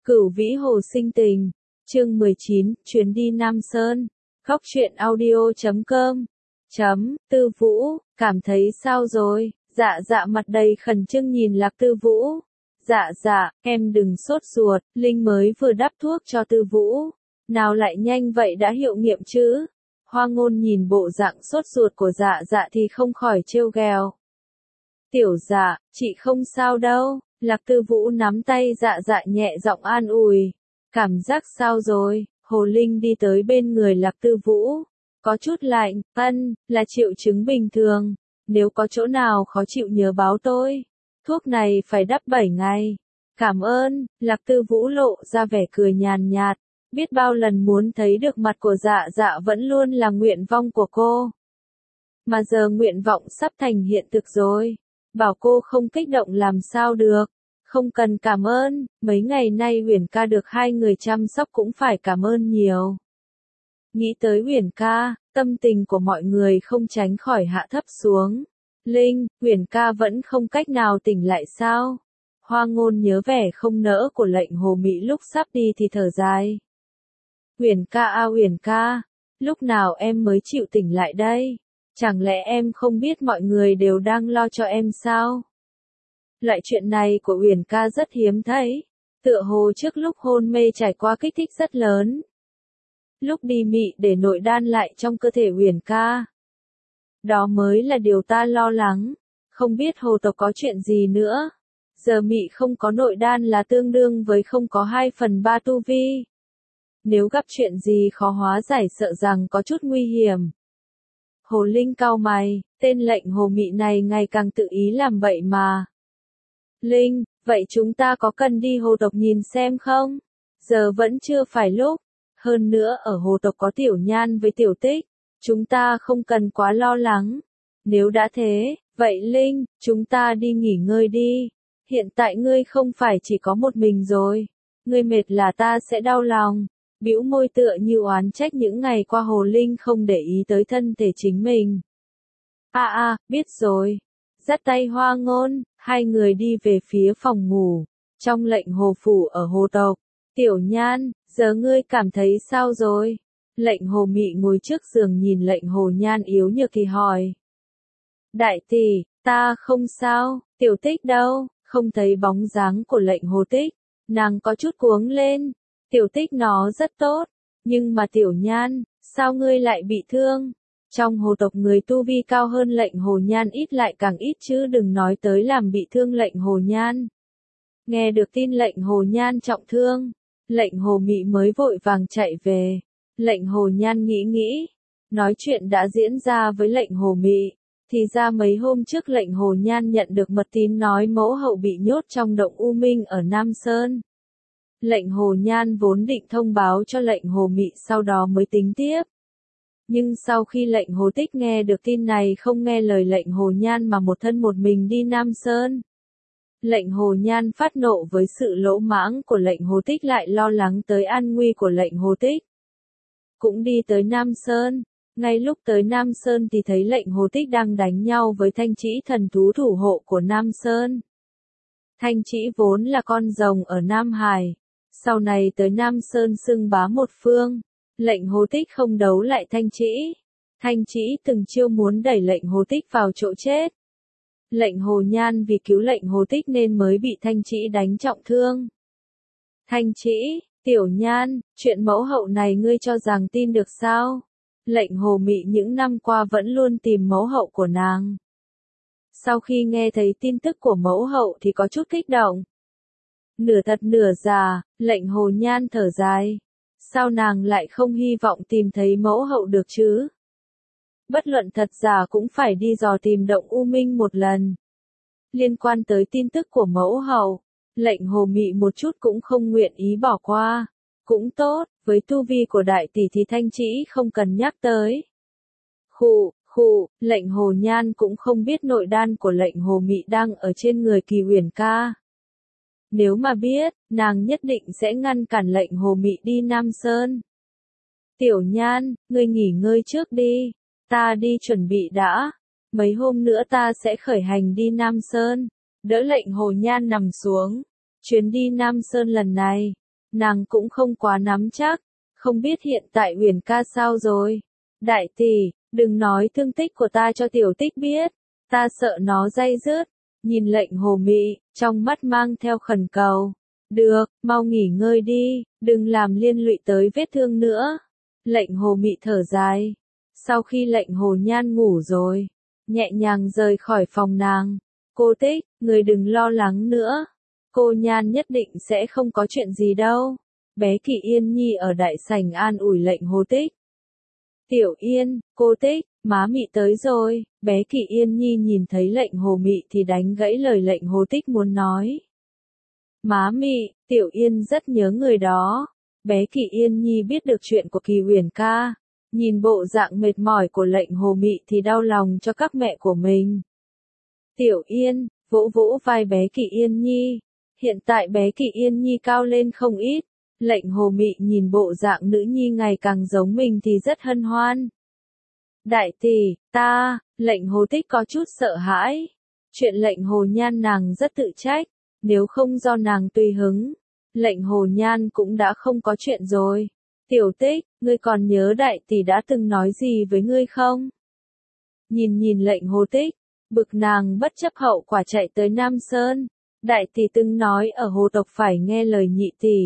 Cửu Vĩ Hồ Sinh Tình, chương 19, chuyến đi Nam Sơn, khóc truyện audio.com. Tư Vũ, cảm thấy sao rồi? Dạ mặt đầy khẩn trương nhìn Lạc Tư Vũ. Dạ, em đừng sốt ruột, Linh mới vừa đắp thuốc cho Tư Vũ. Nào lại nhanh vậy đã hiệu nghiệm chứ? Hoa Ngôn nhìn bộ dạng sốt ruột của dạ thì không khỏi trêu ghẹo. Tiểu Dạ, chị không sao đâu. Lạc Tư Vũ nắm tay dạ nhẹ giọng an ủi. Cảm giác sao rồi? Hồ Linh đi tới bên người Lạc Tư Vũ. Có chút lạnh, là triệu chứng bình thường. Nếu có chỗ nào khó chịu nhớ báo tôi. Thuốc này phải đắp 7 ngày. Cảm ơn, Lạc Tư Vũ lộ ra vẻ cười nhàn nhạt. Biết bao lần muốn thấy được mặt của dạ vẫn luôn là nguyện vọng của cô. Mà giờ nguyện vọng sắp thành hiện thực rồi. Bảo cô không kích động làm sao được. Không cần cảm ơn, mấy ngày nay Huyền ca được hai người chăm sóc cũng phải cảm ơn nhiều. Nghĩ tới Huyền ca, tâm tình của mọi người không tránh khỏi hạ thấp xuống. Linh, Huyền ca vẫn không cách nào tỉnh lại sao? Hoa Ngôn nhớ vẻ không nỡ của lệnh Hồ Mỹ lúc sắp đi thì thở dài. Huyền ca, lúc nào em mới chịu tỉnh lại đây? Chẳng lẽ em không biết mọi người đều đang lo cho em sao? Loại chuyện này của Huyền ca rất hiếm thấy, tựa hồ trước lúc hôn mê trải qua kích thích rất lớn. Lúc đi mị để nội đan lại trong cơ thể Huyền ca. Đó mới là điều ta lo lắng, không biết hồ tộc có chuyện gì nữa. Giờ mị không có nội đan là tương đương với không có 2/3 tu vi. Nếu gặp chuyện gì khó hóa giải sợ rằng có chút nguy hiểm. Hồ Linh cau mày, tên lệnh Hồ Mị này ngày càng tự ý làm vậy mà. Linh, vậy chúng ta có cần đi hồ tộc nhìn xem không? Giờ vẫn chưa phải lúc. Hơn nữa ở hồ tộc có Tiểu Nhan với Tiểu Tích. Chúng ta không cần quá lo lắng. Nếu đã thế, vậy Linh, chúng ta đi nghỉ ngơi đi. Hiện tại ngươi không phải chỉ có một mình rồi. Ngươi mệt là ta sẽ đau lòng. Bĩu môi tựa như oán trách những ngày qua Hồ Linh không để ý tới thân thể chính mình. Biết rồi. Dắt tay Hoa Ngôn, hai người đi về phía phòng ngủ. Trong lệnh hồ phủ ở hồ tộc. Tiểu Nhan, giờ ngươi cảm thấy sao rồi? Lệnh Hồ Mị ngồi trước giường nhìn lệnh Hồ Nhan yếu nhược thì hỏi. Đại tỷ, ta không sao, Tiểu Tích đâu? Không thấy bóng dáng của lệnh Hồ Tích. Nàng có chút cuống lên. Tiểu Tích nó rất tốt. Nhưng mà Tiểu Nhan, sao ngươi lại bị thương? Trong hồ tộc người tu vi cao hơn lệnh Hồ Nhan ít lại càng ít chứ đừng nói tới làm bị thương lệnh Hồ Nhan. Nghe được tin lệnh Hồ Nhan trọng thương, lệnh Hồ Mị mới vội vàng chạy về. Lệnh Hồ Nhan nghĩ, nói chuyện đã diễn ra với lệnh Hồ Mị. Thì ra mấy hôm trước lệnh Hồ Nhan nhận được mật tín nói mẫu hậu bị nhốt trong động U Minh ở Nam Sơn. Lệnh Hồ Nhan vốn định thông báo cho lệnh Hồ Mị sau đó mới tính tiếp. Nhưng sau khi lệnh Hồ Tích nghe được tin này không nghe lời lệnh Hồ Nhan mà một thân một mình đi Nam Sơn. Lệnh Hồ Nhan phát nộ với sự lỗ mãng của lệnh Hồ Tích lại lo lắng tới an nguy của lệnh Hồ Tích. Cũng đi tới Nam Sơn. Ngay lúc tới Nam Sơn thì thấy lệnh Hồ Tích đang đánh nhau với Thanh Trĩ thần thú thủ hộ của Nam Sơn. Thanh Trĩ vốn là con rồng ở Nam Hải. Sau này tới Nam Sơn xưng bá một phương. Lệnh Hồ Tích không đấu lại Thanh Trĩ. Thanh Trĩ từng chiêu muốn đẩy lệnh Hồ Tích vào chỗ chết. Lệnh Hồ Nhan vì cứu lệnh Hồ Tích nên mới bị Thanh Trĩ đánh trọng thương. Thanh Trĩ, Tiểu Nhan, chuyện mẫu hậu này ngươi cho rằng tin được sao? Lệnh Hồ Mị những năm qua vẫn luôn tìm mẫu hậu của nàng. Sau khi nghe thấy tin tức của mẫu hậu thì có chút kích động. Nửa thật nửa giả, lệnh Hồ Nhan thở dài. Sao nàng lại không hy vọng tìm thấy mẫu hậu được chứ? Bất luận thật giả cũng phải đi dò tìm động U Minh một lần. Liên quan tới tin tức của mẫu hậu, lệnh Hồ Mị một chút cũng không nguyện ý bỏ qua. Cũng tốt, với tu vi của đại tỷ thì Thanh Trĩ không cần nhắc tới. Lệnh Hồ Nhan cũng không biết nội đan của lệnh Hồ Mị đang ở trên người Kỳ Huyền ca. Nếu mà biết, nàng nhất định sẽ ngăn cản lệnh Hồ Mị đi Nam Sơn. Tiểu Nhan, ngươi nghỉ ngơi trước đi. Ta đi chuẩn bị đã. Mấy hôm nữa ta sẽ khởi hành đi Nam Sơn. Đỡ lệnh Hồ Nhan nằm xuống. Chuyến đi Nam Sơn lần này, nàng cũng không quá nắm chắc, không biết hiện tại Uyển ca sao rồi. Đại tỷ, đừng nói thương tích của ta cho tiểu tích biết, ta sợ nó day dứt. Nhìn lệnh hồ mị, trong mắt mang theo khẩn cầu. Được, mau nghỉ ngơi đi, đừng làm liên lụy tới vết thương nữa. Lệnh hồ mị thở dài. Sau khi lệnh hồ nhan ngủ rồi, nhẹ nhàng rời khỏi phòng nàng. Cô Tích, người đừng lo lắng nữa. Cô Nhan nhất định sẽ không có chuyện gì đâu. Bé Kỳ Yên Nhi ở đại sảnh an ủi lệnh Hồ Tích. Tiểu Yên, cô Tích, má Mị tới rồi. Bé Kỳ Yên Nhi nhìn thấy lệnh Hồ Mị thì đánh gãy lời lệnh Hồ Tích muốn nói. Má Mị, Tiểu Yên rất nhớ người đó. Bé Kỳ Yên Nhi biết được chuyện của Kỳ Uyển ca. Nhìn bộ dạng mệt mỏi của lệnh Hồ Mị thì đau lòng cho các mẹ của mình. Tiểu Yên, vỗ vỗ vai bé Kỳ Yên Nhi. Hiện tại bé Kỳ Yên Nhi cao lên không ít. Lệnh Hồ Mị nhìn bộ dạng nữ nhi ngày càng giống mình thì rất hân hoan. Đại tỷ, lệnh Hồ Tích có chút sợ hãi. Chuyện lệnh Hồ Nhan nàng rất tự trách. Nếu không do nàng tùy hứng, lệnh Hồ Nhan cũng đã không có chuyện rồi. Tiểu Tích, ngươi còn nhớ đại tỷ đã từng nói gì với ngươi không? Nhìn lệnh Hồ Tích, bực nàng bất chấp hậu quả chạy tới Nam Sơn. Đại tỷ từng nói ở Hồ tộc phải nghe lời nhị tỷ.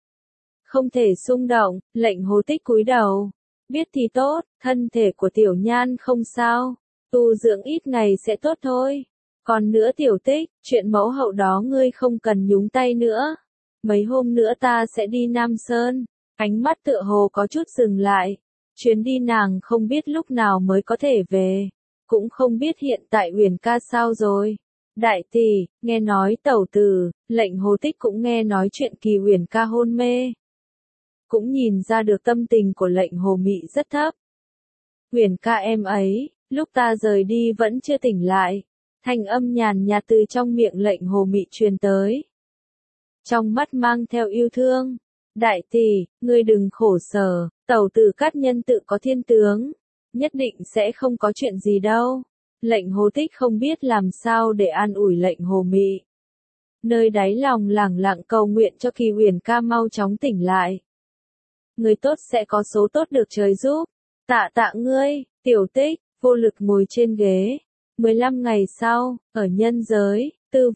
Không thể xung động, lệnh Hồ Tích cúi đầu. Biết thì tốt, thân thể của Tiểu Nhan không sao. Tu dưỡng ít ngày sẽ tốt thôi. Còn nữa Tiểu Tích, chuyện mẫu hậu đó ngươi không cần nhúng tay nữa. Mấy hôm nữa ta sẽ đi Nam Sơn. Ánh mắt tựa hồ có chút dừng lại. Chuyến đi nàng không biết lúc nào mới có thể về. Cũng không biết hiện tại Uyển ca sao rồi. Đại tỷ, nghe nói tẩu tử, lệnh Hồ Tích cũng nghe nói chuyện Kỳ Uyển ca hôn mê. Cũng nhìn ra được tâm tình của lệnh Hồ Mị rất thấp. Uyển ca em ấy, lúc ta rời đi vẫn chưa tỉnh lại. Thanh âm nhàn nhạt từ trong miệng lệnh Hồ Mị truyền tới. Trong mắt mang theo yêu thương. Đại tỷ, ngươi đừng khổ sở, tẩu tử Cát Nhân tự có thiên tướng. Nhất định sẽ không có chuyện gì đâu. Lệnh Hồ Tích không biết làm sao để an ủi lệnh Hồ Mị. Nơi đáy lòng lẳng lặng cầu nguyện cho Kỳ Uyển ca mau chóng tỉnh lại. Người tốt sẽ có số tốt được trời giúp. Tạ tạ ngươi, Tiểu Tích, vô lực ngồi trên ghế. 15 ngày sau, ở nhân giới, Tư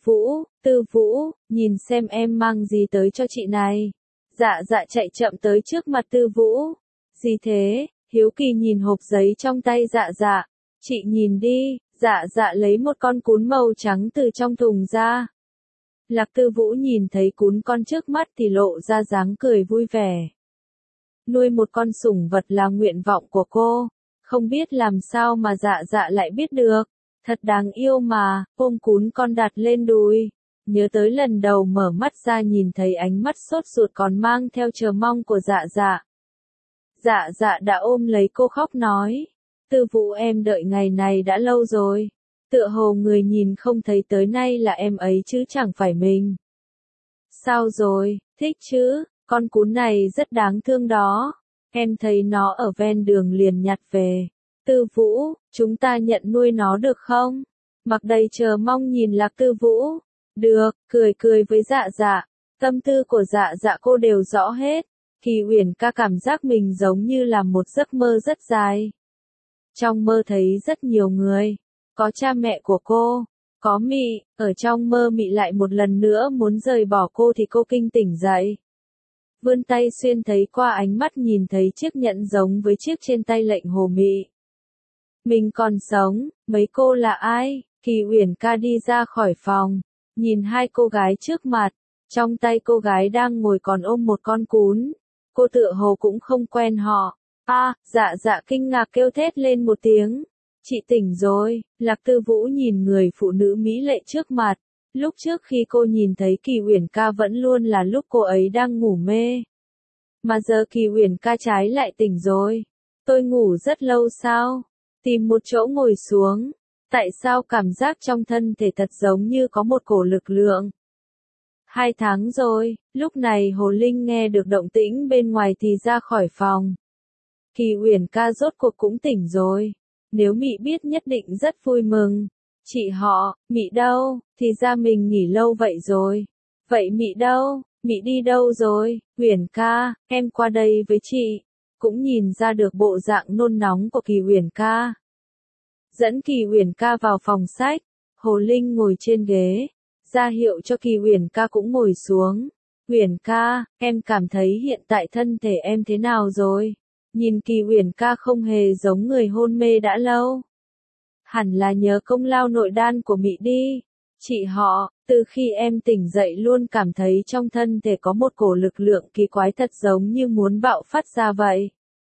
Vũ, nhìn xem em mang gì tới cho chị này. Dạ chạy chậm tới trước mặt Tư Vũ. Gì thế? Hiếu kỳ nhìn hộp giấy trong tay dạ. Chị nhìn đi, dạ lấy một con cún màu trắng từ trong thùng ra. Lạc Tư Vũ nhìn thấy cún con trước mắt thì lộ ra dáng cười vui vẻ. Nuôi một con sủng vật là nguyện vọng của cô. Không biết làm sao mà dạ lại biết được. Thật đáng yêu mà, ôm cún con đặt lên đùi. Nhớ tới lần đầu mở mắt ra nhìn thấy ánh mắt sốt ruột còn mang theo chờ mong của dạ. Dạ đã ôm lấy cô khóc nói. Tư Vũ em đợi ngày này đã lâu rồi. Tựa hồ người nhìn không thấy tới nay là em ấy chứ chẳng phải mình. Sao rồi, thích chứ, con cún này rất đáng thương đó. Em thấy nó ở ven đường liền nhặt về. Tư Vũ, chúng ta nhận nuôi nó được không? Mặc đầy chờ mong nhìn Lạc Tư Vũ. Được, cười với dạ. Tâm tư của dạ cô đều rõ hết. Kỳ Uyển ca cảm giác mình giống như là một giấc mơ rất dài. Trong mơ thấy rất nhiều người. Có cha mẹ của cô, có Mị, ở trong mơ Mị lại một lần nữa muốn rời bỏ cô thì cô kinh tỉnh dậy. Vươn tay xuyên thấy qua ánh mắt nhìn thấy chiếc nhẫn giống với chiếc trên tay lệnh Hồ Mị. Mình còn sống, mấy cô là ai? Kỳ Uyển ca đi ra khỏi phòng, nhìn hai cô gái trước mặt, trong tay cô gái đang ngồi còn ôm một con cún. Cô tựa hồ cũng không quen họ. Dạ kinh ngạc kêu thét lên một tiếng. Chị tỉnh rồi. Lạc Tư Vũ nhìn người phụ nữ mỹ lệ trước mặt. Lúc trước khi cô nhìn thấy Kỳ Uyển ca vẫn luôn là lúc cô ấy đang ngủ mê. Mà giờ Kỳ Uyển ca trái lại tỉnh rồi. Tôi ngủ rất lâu sao? Tìm một chỗ ngồi xuống. Tại sao cảm giác trong thân thể thật giống như có một cổ lực lượng? 2 tháng rồi, lúc này Hồ Linh nghe được động tĩnh bên ngoài thì ra khỏi phòng. Kỳ Uyển ca rốt cuộc cũng tỉnh rồi. Nếu Mị biết nhất định rất vui mừng. Chị họ, Mị đâu? Thì ra mình nghỉ lâu vậy rồi. Vậy Mị đâu? Mị đi đâu rồi? Uyển ca, em qua đây với chị. Cũng nhìn ra được bộ dạng nôn nóng của Kỳ Uyển ca. Dẫn Kỳ Uyển ca vào phòng sách, Hồ Linh ngồi trên ghế, ra hiệu cho Kỳ Uyển ca cũng ngồi xuống. Uyển ca, em cảm thấy hiện tại thân thể em thế nào rồi? Nhìn Kỳ Uyển ca không hề giống người hôn mê đã lâu. Hẳn là nhớ công lao nội đan của Mị đi. Chị họ, từ khi em tỉnh dậy luôn cảm thấy trong thân thể có một cổ lực lượng kỳ quái thật giống như muốn bạo phát ra vậy.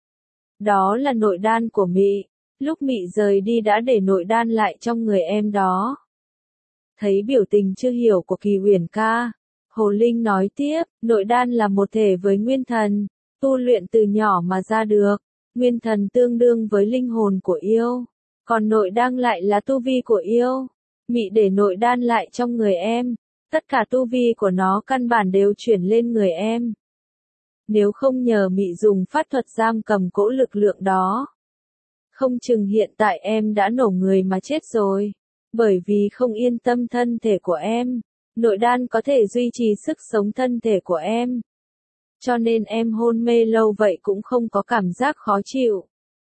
Đó là nội đan của Mị. Lúc Mị rời đi đã để nội đan lại trong người em đó. Thấy biểu tình chưa hiểu của Kỳ Uyển ca, Hồ Linh nói tiếp, nội đan là một thể với nguyên thần, tu luyện từ nhỏ mà ra được. Nguyên thần tương đương với linh hồn của yêu, còn nội đan lại là tu vi của yêu. Mị để nội đan lại trong người em, tất cả tu vi của nó căn bản đều chuyển lên người em. Nếu không nhờ Mị dùng pháp thuật giam cầm cỗ lực lượng đó, không chừng hiện tại em đã nổ người mà chết rồi. Bởi vì không yên tâm thân thể của em, nội đan có thể duy trì sức sống thân thể của em. Cho nên em hôn mê lâu vậy cũng không có cảm giác khó chịu.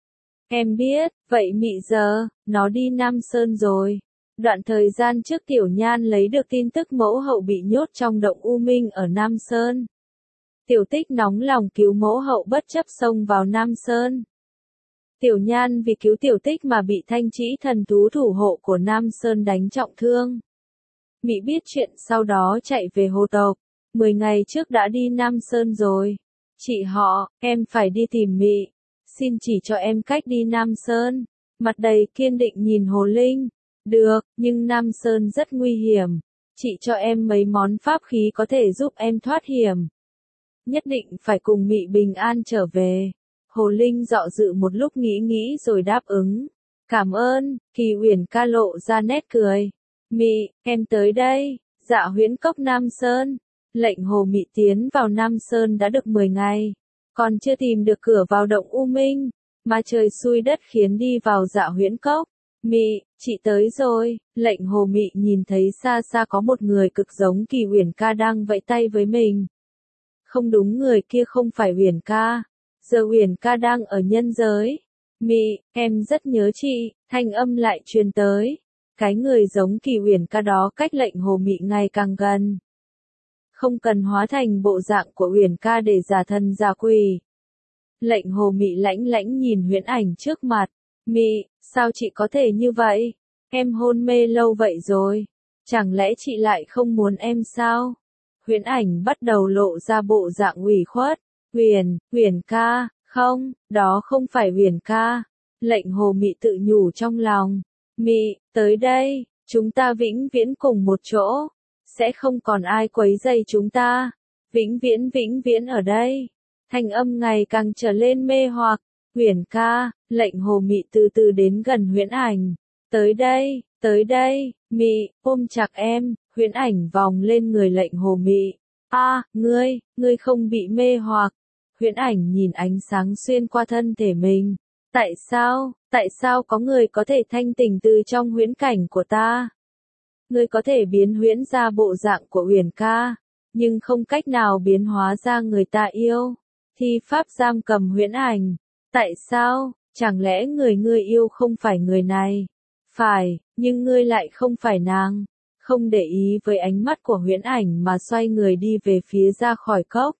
Em biết, vậy Mị giờ, nó đi Nam Sơn rồi. Đoạn thời gian trước Tiểu Nhan lấy được tin tức mẫu hậu bị nhốt trong động U Minh ở Nam Sơn. Tiểu Tích nóng lòng cứu mẫu hậu bất chấp xông vào Nam Sơn. Tiểu Nhan vì cứu Tiểu Tích mà bị Thanh Trĩ thần thú thủ hộ của Nam Sơn đánh trọng thương. Mị biết chuyện sau đó chạy về hồ tộc, 10 ngày trước đã đi Nam Sơn rồi. Chị họ, em phải đi tìm Mị, xin chỉ cho em cách đi Nam Sơn. Mặt đầy kiên định nhìn Hồ Linh. Được, nhưng Nam Sơn rất nguy hiểm. Chị cho em mấy món pháp khí có thể giúp em thoát hiểm. Nhất định phải cùng Mị bình an trở về. Hồ Linh dọ dự một lúc nghĩ rồi đáp ứng. Cảm ơn, Kỳ Uyển ca lộ ra nét cười. Mị, em tới đây. Dạ Huyễn Cốc Nam Sơn. Lệnh Hồ Mị tiến vào Nam Sơn đã được 10 ngày. Còn chưa tìm được cửa vào động U Minh. Mà trời xui đất khiến đi vào Dạ Huyễn Cốc. Mị, chị tới rồi. Lệnh Hồ Mị nhìn thấy xa xa có một người cực giống Kỳ Uyển ca đang vẫy tay với mình. Không đúng, người kia không phải Uyển ca. Giờ Uyển ca đang ở nhân giới. Mị, em rất nhớ chị. Thanh âm lại truyền tới. Cái người giống Kỳ Uyển ca đó cách lệnh Hồ Mị ngày càng gần. Không cần hóa thành bộ dạng của Uyển ca để giả thần giả quỷ. Lệnh Hồ Mị lãnh lãnh nhìn huyễn ảnh trước mặt. Mị, sao chị có thể như vậy? Em hôn mê lâu vậy rồi. Chẳng lẽ chị lại không muốn em sao? Huyễn ảnh bắt đầu lộ ra bộ dạng ủy khuất. Uyển ca, không, đó không phải Uyển ca. Lệnh Hồ Mị tự nhủ trong lòng. Mị, tới đây, chúng ta vĩnh viễn cùng một chỗ. Sẽ không còn ai quấy rầy chúng ta. Vĩnh viễn ở đây. Thanh âm ngày càng trở lên mê hoặc. Uyển ca, lệnh Hồ Mị từ từ đến gần huyễn ảnh. Tới đây, Mị, ôm chặt em. Huyễn ảnh vòng lên người lệnh Hồ Mị. Ngươi không bị mê hoặc. Huyễn ảnh nhìn ánh sáng xuyên qua thân thể mình. Tại sao có người có thể thanh tỉnh từ trong huyễn cảnh của ta? Ngươi có thể biến huyễn ra bộ dạng của Uyển ca, nhưng không cách nào biến hóa ra người ta yêu. Thi pháp giam cầm huyễn ảnh. Tại sao? Chẳng lẽ người ngươi yêu không phải người này? Phải, nhưng ngươi lại không phải nàng. Không để ý với ánh mắt của huyễn ảnh mà xoay người đi về phía ra khỏi cốc.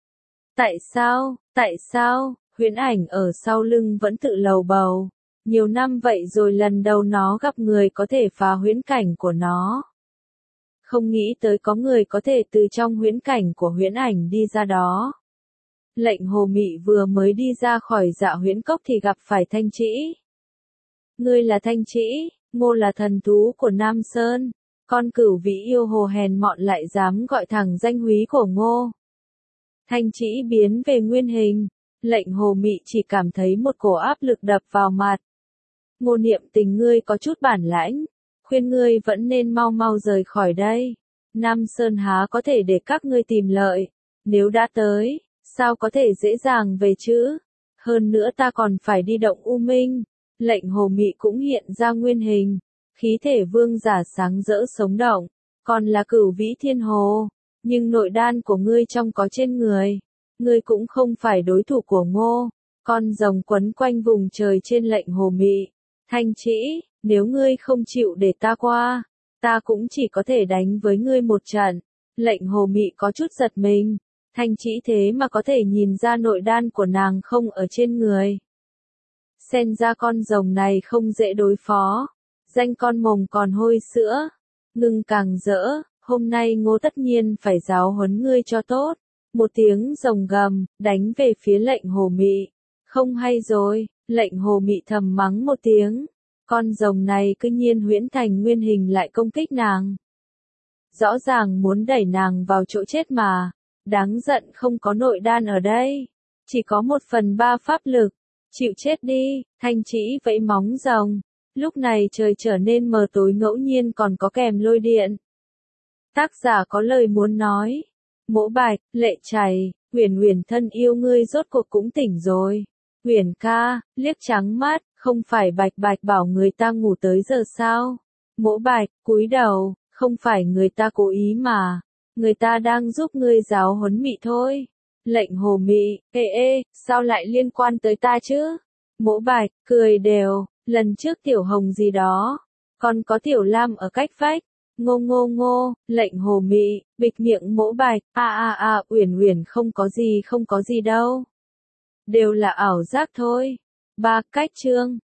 Tại sao? Huyễn ảnh ở sau lưng vẫn tự lầu bầu. Nhiều năm vậy rồi lần đầu nó gặp người có thể phá huyễn cảnh của nó. Không nghĩ tới có người có thể từ trong huyễn cảnh của huyễn ảnh đi ra đó. Lệnh Hồ Mị vừa mới đi ra khỏi Dạ Huyễn Cốc thì gặp phải Thanh Trĩ. Ngươi là Thanh Trĩ, Ngô là thần thú của Nam Sơn. Con cửu vĩ yêu hồ hèn mọn lại dám gọi thẳng danh húy của Ngô. Thanh Trĩ biến về nguyên hình. Lệnh Hồ Mị chỉ cảm thấy một cổ áp lực đập vào mặt. Ngô Niệm Tình, ngươi có chút bản lãnh, khuyên ngươi vẫn nên mau rời khỏi đây. Nam Sơn há có thể để các ngươi tìm lợi. Nếu đã tới, sao có thể dễ dàng về chứ? Hơn nữa ta còn phải đi động U Minh. Lệnh Hồ Mị cũng hiện ra nguyên hình. Khí thể vương giả sáng rỡ sống động. Còn là cửu vĩ thiên hồ. Nhưng nội đan của ngươi trong có trên người. Ngươi cũng không phải đối thủ của Ngô. Con rồng quấn quanh vùng trời trên lệnh Hồ Mị. Thanh Trĩ, nếu ngươi không chịu để ta qua, ta cũng chỉ có thể đánh với ngươi một trận. Lệnh Hồ Mị có chút giật mình. Thanh Trĩ thế mà có thể nhìn ra nội đan của nàng không ở trên người. Xem ra con rồng này không dễ đối phó. Danh con mồng còn hôi sữa. Ngưng càng rỡ, hôm nay Ngô tất nhiên phải giáo huấn ngươi cho tốt. Một tiếng rồng gầm, đánh về phía lệnh Hồ Mị. Không hay rồi, lệnh Hồ Mị thầm mắng một tiếng. Con rồng này cứ nhiên huyễn thành nguyên hình lại công kích nàng. Rõ ràng muốn đẩy nàng vào chỗ chết mà. Đáng giận không có nội đan ở đây. Chỉ có 1/3 pháp lực. Chịu chết đi, Thanh Trĩ vẫy móng rồng. Lúc này trời trở nên mờ tối ngẫu nhiên còn có kèm lôi điện. Tác giả có lời muốn nói. Mỗ Bạch, Lệ Chảy, Huyền Huyền thân yêu ngươi rốt cuộc cũng tỉnh rồi. Huyền ca, liếc trắng mắt, không phải Bạch Bạch bảo người ta ngủ tới giờ sao? Mỗ Bạch, cúi đầu, không phải người ta cố ý mà. Người ta đang giúp ngươi giáo huấn Mị thôi. Lệnh Hồ Mị, sao lại liên quan tới ta chứ? Mỗ Bạch, cười đều, lần trước Tiểu Hồng gì đó. Còn có Tiểu Lam ở cách vách. Ngô, lệnh Hồ Mị, bịch miệng Mỗ Bạch, Uyển Uyển không có gì đâu. Đều là ảo giác thôi. Cách chương.